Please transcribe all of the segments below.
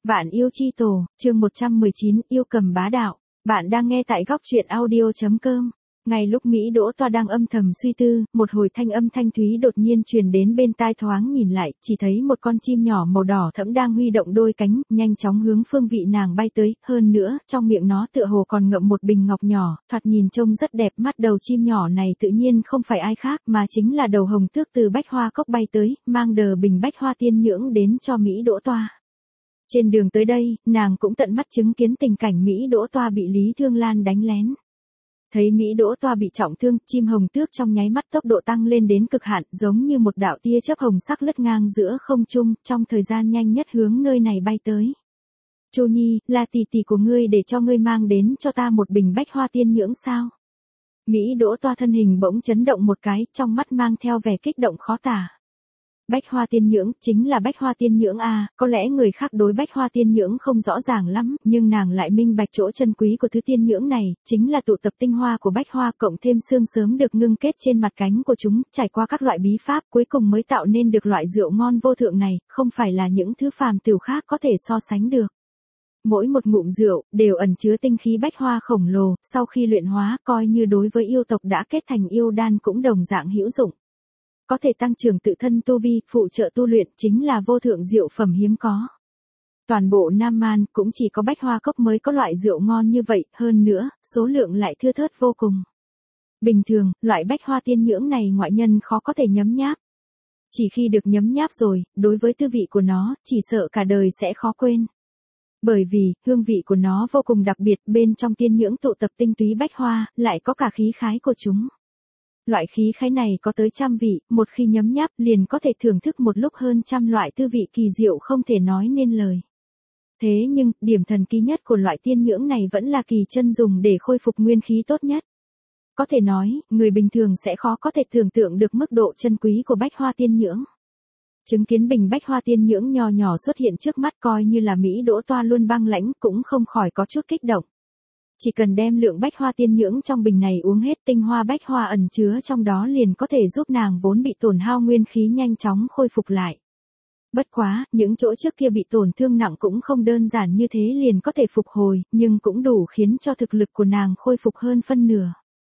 Vạn yêu chi tổ, chương 119, yêu cầm bá đạo. Bạn đang nghe tại góc truyện audio.com. Ngay lúc Mỹ Đỗ Toa đang âm thầm suy tư, một hồi thanh âm thanh thúy đột nhiên truyền đến bên tai, thoáng nhìn lại, chỉ thấy một con chim nhỏ màu đỏ thẫm đang huy động đôi cánh, nhanh chóng hướng phương vị nàng bay tới, hơn nữa, trong miệng nó tựa hồ còn ngậm một bình ngọc nhỏ, thoạt nhìn trông rất đẹp. Mắt đầu chim nhỏ này tự nhiên không phải ai khác mà chính là đầu hồng tước từ Bách Hoa Cốc bay tới, mang đờ bình Bách Hoa tiên nhưỡng đến cho Mỹ Đỗ Toa. Trên đường tới đây, nàng cũng tận mắt chứng kiến tình cảnh Mỹ Đỗ Toa bị Lý Thương Lan đánh lén. Thấy Mỹ Đỗ Toa bị trọng thương, chim hồng tước trong nháy mắt tốc độ tăng lên đến cực hạn, giống như một đạo tia chớp hồng sắc lướt ngang giữa không trung, trong thời gian nhanh nhất hướng nơi này bay tới. Chu Nhi, là tỷ tỷ của ngươi để cho ngươi mang đến cho ta một bình Bách Hoa tiên nhưỡng sao? Mỹ Đỗ Toa thân hình bỗng chấn động một cái, trong mắt mang theo vẻ kích động khó tả. Bách Hoa tiên nhưỡng, chính là Bách Hoa tiên nhưỡng à, có lẽ người khác đối Bách Hoa tiên nhưỡng không rõ ràng lắm, nhưng nàng lại minh bạch chỗ chân quý của thứ tiên nhưỡng này, chính là tụ tập tinh hoa của Bách Hoa cộng thêm xương sớm được ngưng kết trên mặt cánh của chúng, trải qua các loại bí pháp cuối cùng mới tạo nên được loại rượu ngon vô thượng này, không phải là những thứ phàm tửu khác có thể so sánh được. Mỗi một ngụm rượu, đều ẩn chứa tinh khí Bách Hoa khổng lồ, sau khi luyện hóa, coi như đối với yêu tộc đã kết thành yêu đan cũng đồng dạng hữu dụng. Có thể tăng trưởng tự thân tu vi, phụ trợ tu luyện, chính là vô thượng rượu phẩm hiếm có. Toàn bộ Nam Man cũng chỉ có Bách Hoa Cốc mới có loại rượu ngon như vậy, hơn nữa, số lượng lại thưa thớt vô cùng. Bình thường, loại Bách Hoa tiên nhưỡng này ngoại nhân khó có thể nhấm nháp. Chỉ khi được nhấm nháp rồi, đối với tư vị của nó, chỉ sợ cả đời sẽ khó quên. Bởi vì, hương vị của nó vô cùng đặc biệt, bên trong tiên nhưỡng tụ tập tinh túy Bách Hoa, lại có cả khí khái của chúng. Loại khí khái này có tới 100 vị, một khi nhấm nháp liền có thể thưởng thức một lúc hơn 100 loại tư vị kỳ diệu không thể nói nên lời. Thế nhưng, điểm thần kỳ nhất của loại tiên nhưỡng này vẫn là kỳ chân dùng để khôi phục nguyên khí tốt nhất. Có thể nói, người bình thường sẽ khó có thể tưởng tượng được mức độ chân quý của Bách Hoa tiên nhưỡng. Chứng kiến bình Bách Hoa tiên nhưỡng nho nhỏ xuất hiện trước mắt, coi như là Mỹ Đỗ Toa luôn băng lãnh cũng không khỏi có chút kích động. Chỉ cần đem lượng Bách Hoa tiên nhưỡng trong bình này uống hết, tinh hoa Bách Hoa ẩn chứa trong đó liền có thể giúp nàng vốn bị tổn hao nguyên khí nhanh chóng khôi phục lại. Bất quá, những chỗ trước kia bị tổn thương nặng cũng không đơn giản như thế liền có thể phục hồi, nhưng cũng đủ khiến cho thực lực của nàng khôi phục hơn phân nửa.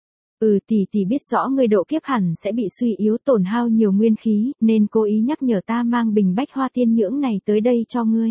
Tỷ biết rõ người độ kiếp hẳn sẽ bị suy yếu tổn hao nhiều nguyên khí, nên cố ý nhắc nhở ta mang bình Bách Hoa tiên nhưỡng này tới đây cho ngươi.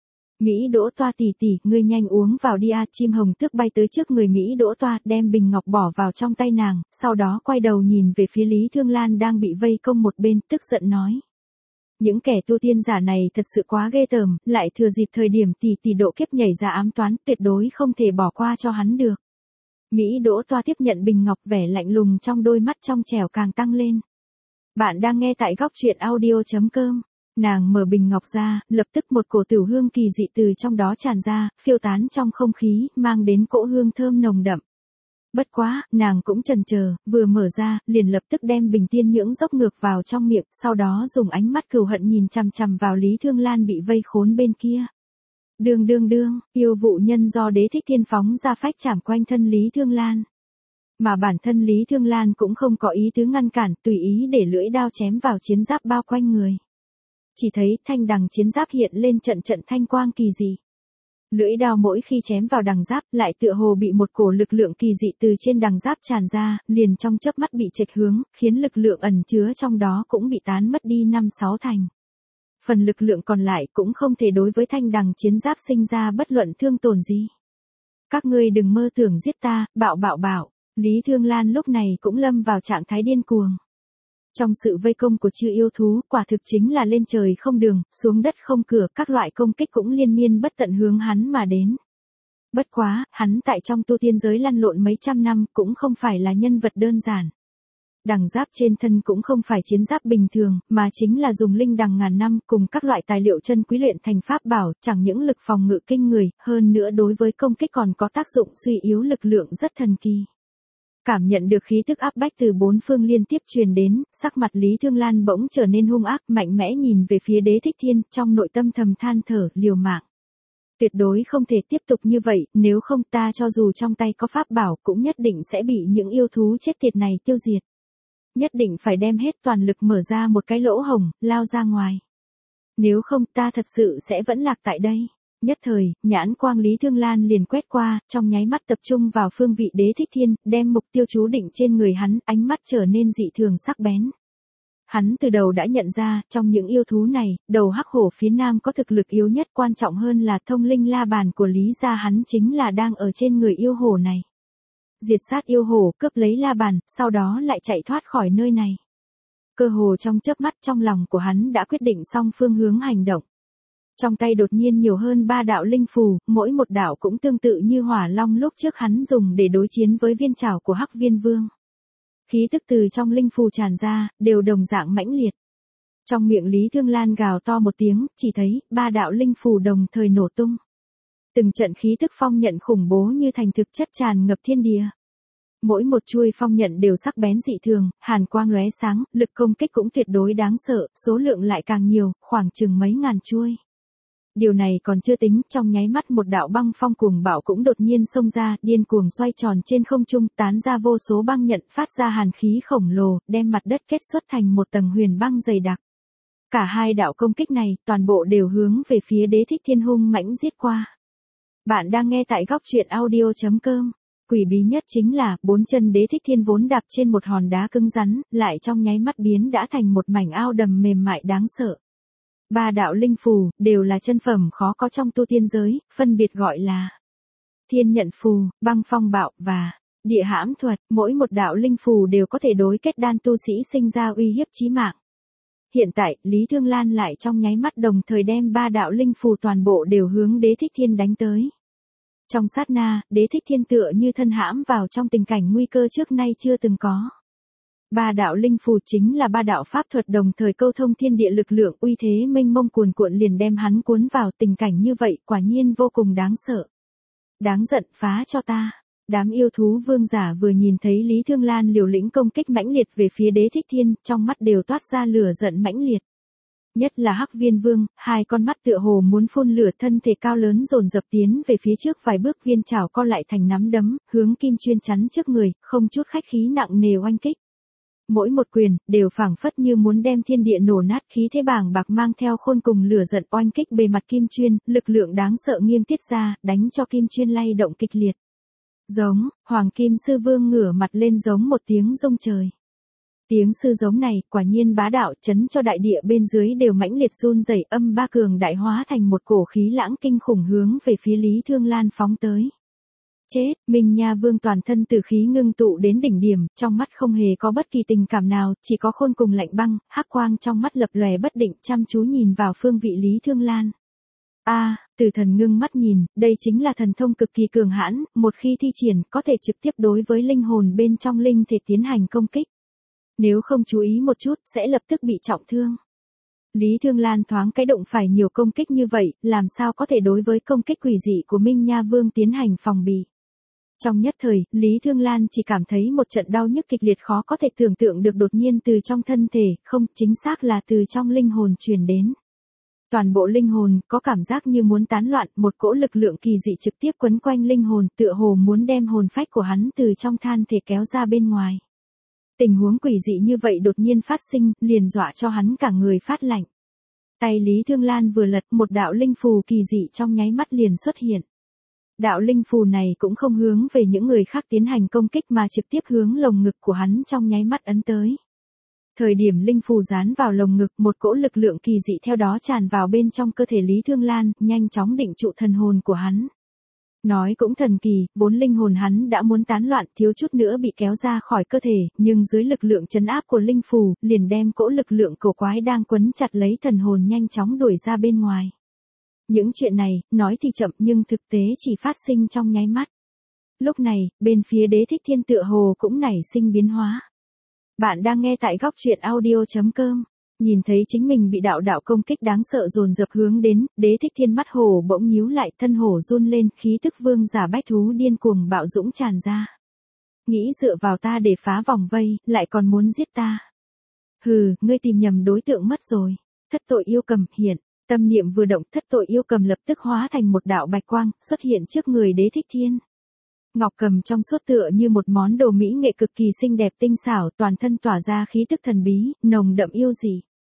Mỹ Đỗ Toa tỷ, ngươi nhanh uống vào đi a. Chim hồng tước bay tới trước người Mỹ Đỗ Toa, đem bình ngọc bỏ vào trong tay nàng, sau đó quay đầu nhìn về phía Lý Thương Lan đang bị vây công một bên, tức giận nói. Những kẻ tu tiên giả này thật sự quá ghê tởm, lại thừa dịp thời điểm tỷ độ kiếp nhảy ra ám toán, tuyệt đối không thể bỏ qua cho hắn được. Mỹ Đỗ Toa tiếp nhận bình ngọc, vẻ lạnh lùng trong đôi mắt trong trẻo càng tăng lên. Bạn đang nghe tại góc truyện audio.com. Nàng mở bình ngọc ra, lập tức một cổ tiểu hương kỳ dị từ trong đó tràn ra, phiêu tán trong không khí, mang đến cỗ hương thơm nồng đậm. Bất quá, nàng cũng chần chờ, vừa mở ra, liền lập tức đem bình tiên nhưỡng dốc ngược vào trong miệng, sau đó dùng ánh mắt cừu hận nhìn chằm chằm vào Lý Thương Lan bị vây khốn bên kia. Đương, yêu vụ nhân do Đế Thích Thiên phóng ra phách chảm quanh thân Lý Thương Lan. Mà bản thân Lý Thương Lan cũng không có ý tứ ngăn cản, tùy ý để lưỡi đao chém vào chiến giáp bao quanh người. Chỉ thấy thanh đằng chiến giáp hiện lên trận thanh quang kỳ dị. Lưỡi đao mỗi khi chém vào đằng giáp lại tựa hồ bị một cổ lực lượng kỳ dị từ trên đằng giáp tràn ra, liền trong chớp mắt bị chệch hướng, khiến lực lượng ẩn chứa trong đó cũng bị tán mất đi 5-6 thành. Phần lực lượng còn lại cũng không thể đối với thanh đằng chiến giáp sinh ra bất luận thương tổn gì. Các ngươi đừng mơ tưởng giết ta, bảo. Lý Thương Lan lúc này cũng lâm vào trạng thái điên cuồng. Trong sự vây công của chư yêu thú, quả thực chính là lên trời không đường, xuống đất không cửa, các loại công kích cũng liên miên bất tận hướng hắn mà đến. Bất quá, hắn tại trong tu tiên giới lăn lộn mấy trăm năm, cũng không phải là nhân vật đơn giản. Đằng giáp trên thân cũng không phải chiến giáp bình thường, mà chính là dùng linh đằng ngàn năm cùng các loại tài liệu chân quý luyện thành pháp bảo, chẳng những lực phòng ngự kinh người, hơn nữa đối với công kích còn có tác dụng suy yếu lực lượng rất thần kỳ. Cảm nhận được khí tức áp bách từ bốn phương liên tiếp truyền đến, sắc mặt Lý Thương Lan bỗng trở nên hung ác, mạnh mẽ nhìn về phía Đế Thích Thiên, trong nội tâm thầm than thở, liều mạng. Tuyệt đối không thể tiếp tục như vậy, nếu không ta cho dù trong tay có pháp bảo cũng nhất định sẽ bị những yêu thú chết tiệt này tiêu diệt. Nhất định phải đem hết toàn lực mở ra một cái lỗ hổng, lao ra ngoài. Nếu không ta thật sự sẽ vẫn lạc tại đây. Nhất thời, nhãn quang Lý Thương Lan liền quét qua, trong nháy mắt tập trung vào phương vị Đế Thích Thiên, đem mục tiêu chú định trên người hắn, ánh mắt trở nên dị thường sắc bén. Hắn từ đầu đã nhận ra, trong những yêu thú này, đầu hắc hổ phía nam có thực lực yếu nhất, quan trọng hơn là thông linh la bàn của Lý gia hắn chính là đang ở trên người yêu hổ này. Diệt sát yêu hổ, cướp lấy la bàn, sau đó lại chạy thoát khỏi nơi này. Cơ hồ trong chớp mắt, trong lòng của hắn đã quyết định xong phương hướng hành động. Trong tay đột nhiên nhiều hơn 3 đạo linh phù, mỗi một đạo cũng tương tự như hỏa long lúc trước hắn dùng để đối chiến với viên trảo của Hắc Viên Vương. Khí tức từ trong linh phù tràn ra, đều đồng dạng mãnh liệt. Trong miệng Lý Thương Lan gào to một tiếng, chỉ thấy 3 đạo linh phù đồng thời nổ tung. Từng trận khí tức phong nhận khủng bố như thành thực chất tràn ngập thiên địa. Mỗi một chuôi phong nhận đều sắc bén dị thường, hàn quang lóe sáng, lực công kích cũng tuyệt đối đáng sợ, số lượng lại càng nhiều, khoảng chừng mấy ngàn chuôi. Điều này còn chưa tính, trong nháy mắt một đạo băng phong cuồng bạo cũng đột nhiên xông ra, điên cuồng xoay tròn trên không trung, tán ra vô số băng nhận, phát ra hàn khí khổng lồ, đem mặt đất kết xuất thành một tầng huyền băng dày đặc. Cả hai đạo công kích này, toàn bộ đều hướng về phía Đế Thích Thiên hung mãnh giết qua. Bạn đang nghe tại góc truyện audio.com. Quỷ bí nhất chính là, 4 chân Đế Thích Thiên vốn đạp trên một hòn đá cứng rắn, lại trong nháy mắt biến đã thành một mảnh ao đầm mềm mại đáng sợ. 3 đạo linh phù, đều là chân phẩm khó có trong tu tiên giới, phân biệt gọi là Thiên Nhận Phù, Băng Phong Bạo, và Địa Hãm Thuật, mỗi một đạo linh phù đều có thể đối kết đan tu sĩ sinh ra uy hiếp chí mạng. Hiện tại, Lý Thương Lan lại trong nháy mắt đồng thời đem 3 đạo linh phù toàn bộ đều hướng Đế Thích Thiên đánh tới. Trong sát na, Đế Thích Thiên tựa như thân hãm vào trong tình cảnh nguy cơ trước nay chưa từng có. 3 đạo linh phù chính là 3 đạo pháp thuật đồng thời câu thông thiên địa lực lượng, uy thế mênh mông cuồn cuộn liền đem hắn cuốn vào, tình cảnh như vậy quả nhiên vô cùng đáng sợ. Đáng giận, phá cho ta. Đám yêu thú vương giả vừa nhìn thấy Lý Thương Lan liều lĩnh công kích mãnh liệt về phía Đế Thích Thiên, trong mắt đều toát ra lửa giận mãnh liệt. Nhất là Hắc Viên Vương, hai con mắt tựa hồ muốn phun lửa, thân thể cao lớn dồn dập tiến về phía trước vài bước, viên trảo co lại thành nắm đấm, hướng kim chuyên chắn trước người, không chút khách khí nặng nề oanh kích. Mỗi một quyền, đều phảng phất như muốn đem thiên địa nổ nát, khí thế bàng bạc mang theo khôn cùng lửa giận oanh kích bề mặt kim chuyên, lực lượng đáng sợ nghiêng tiết ra, đánh cho kim chuyên lay động kịch liệt. Giống, Hoàng Kim Sư Vương ngửa mặt lên giống một tiếng rung trời. Tiếng sư giống này, quả nhiên bá đạo, chấn cho đại địa bên dưới đều mãnh liệt run rẩy, âm ba cường đại hóa thành một cổ khí lãng kinh khủng hướng về phía Lý Thương Lan phóng tới. Chết, Minh Nha Vương toàn thân tử khí ngưng tụ đến đỉnh điểm, trong mắt không hề có bất kỳ tình cảm nào, chỉ có khôn cùng lạnh băng, hắc quang trong mắt lập lòe bất định, chăm chú nhìn vào phương vị Lý Thương Lan. Tử thần ngưng mắt nhìn, đây chính là thần thông cực kỳ cường hãn, một khi thi triển, có thể trực tiếp đối với linh hồn bên trong linh thể tiến hành công kích. Nếu không chú ý một chút, sẽ lập tức bị trọng thương. Lý Thương Lan thoáng cái đụng phải nhiều công kích như vậy, làm sao có thể đối với công kích quỷ dị của Minh Nha Vương tiến hành phòng bị. Trong nhất thời, Lý Thương Lan chỉ cảm thấy một trận đau nhức kịch liệt khó có thể tưởng tượng được đột nhiên từ trong thân thể, không, chính xác là từ trong linh hồn truyền đến. Toàn bộ linh hồn có cảm giác như muốn tán loạn, một cỗ lực lượng kỳ dị trực tiếp quấn quanh linh hồn, tựa hồ muốn đem hồn phách của hắn từ trong than thể kéo ra bên ngoài. Tình huống quỷ dị như vậy đột nhiên phát sinh, liền dọa cho hắn cả người phát lạnh. Tay Lý Thương Lan vừa lật, một đạo linh phù kỳ dị trong nháy mắt liền xuất hiện. Đạo linh phù này cũng không hướng về những người khác tiến hành công kích mà trực tiếp hướng lồng ngực của hắn trong nháy mắt ấn tới. Thời điểm linh phù dán vào lồng ngực, một cỗ lực lượng kỳ dị theo đó tràn vào bên trong cơ thể Lý Thương Lan, nhanh chóng định trụ thần hồn của hắn. Nói cũng thần kỳ, vốn linh hồn hắn đã muốn tán loạn, thiếu chút nữa bị kéo ra khỏi cơ thể, nhưng dưới lực lượng trấn áp của linh phù, liền đem cỗ lực lượng cổ quái đang quấn chặt lấy thần hồn nhanh chóng đuổi ra bên ngoài. Những chuyện này, nói thì chậm nhưng thực tế chỉ phát sinh trong nháy mắt. Lúc này, bên phía Đế Thích Thiên tựa hồ cũng nảy sinh biến hóa. Bạn đang nghe tại góc truyện audio.com. Nhìn thấy chính mình bị đạo công kích đáng sợ dồn dập hướng đến, Đế Thích Thiên mắt hổ bỗng nhíu lại, thân hổ run lên, khí tức vương giả bách thú điên cuồng bạo dũng tràn ra. Nghĩ dựa vào ta để phá vòng vây, lại còn muốn giết ta. Hừ, ngươi tìm nhầm đối tượng mất rồi. Thất tội yêu cầm hiện, tâm niệm vừa động, thất tội yêu cầm lập tức hóa thành một đạo bạch quang, xuất hiện trước người Đế Thích Thiên. Ngọc cầm trong suốt tựa như một món đồ mỹ nghệ cực kỳ xinh đẹp tinh xảo, toàn thân tỏa ra khí tức thần bí, nồng đậm yêu dị.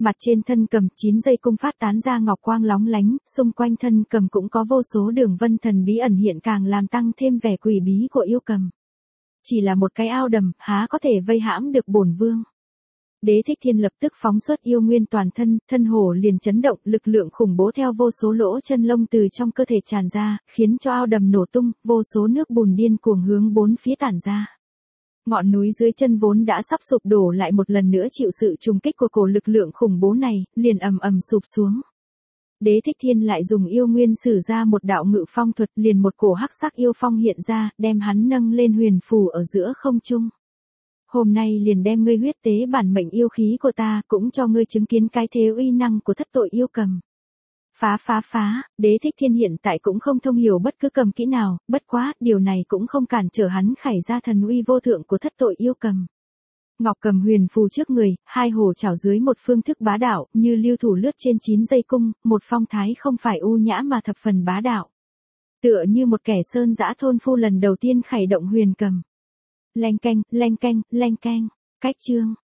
Mặt trên thân cầm 9 dây cung phát tán ra ngọc quang lóng lánh, xung quanh thân cầm cũng có vô số đường vân thần bí ẩn hiện càng làm tăng thêm vẻ quỷ bí của yêu cầm. Chỉ là một cái ao đầm, há có thể vây hãm được bổn vương. Đế Thích Thiên lập tức phóng xuất yêu nguyên toàn thân, thân hổ liền chấn động, lực lượng khủng bố theo vô số lỗ chân lông từ trong cơ thể tràn ra, khiến cho ao đầm nổ tung, vô số nước bùn điên cuồng hướng bốn phía tản ra. Ngọn núi dưới chân vốn đã sắp sụp đổ lại một lần nữa chịu sự trùng kích của cổ lực lượng khủng bố này, liền ầm ầm sụp xuống. Đế Thích Thiên lại dùng yêu nguyên sử ra một đạo ngự phong thuật, liền một cổ hắc sắc yêu phong hiện ra, đem hắn nâng lên huyền phù ở giữa không trung. Hôm nay liền đem ngươi huyết tế bản mệnh yêu khí của ta, cũng cho ngươi chứng kiến cái thế uy năng của thất tội yêu cầm. Phá, Đế Thích Thiên hiện tại cũng không thông hiểu bất cứ cầm kỹ nào, bất quá, điều này cũng không cản trở hắn khải ra thần uy vô thượng của thất tội yêu cầm. Ngọc cầm huyền phù trước người, hai hổ chảo dưới một phương thức bá đạo, như lưu thủ lướt trên 9 dây cung, một phong thái không phải u nhã mà thập phần bá đạo. Tựa như một kẻ sơn dã thôn phu lần đầu tiên khởi động huyền cầm. Leng keng, cách chương.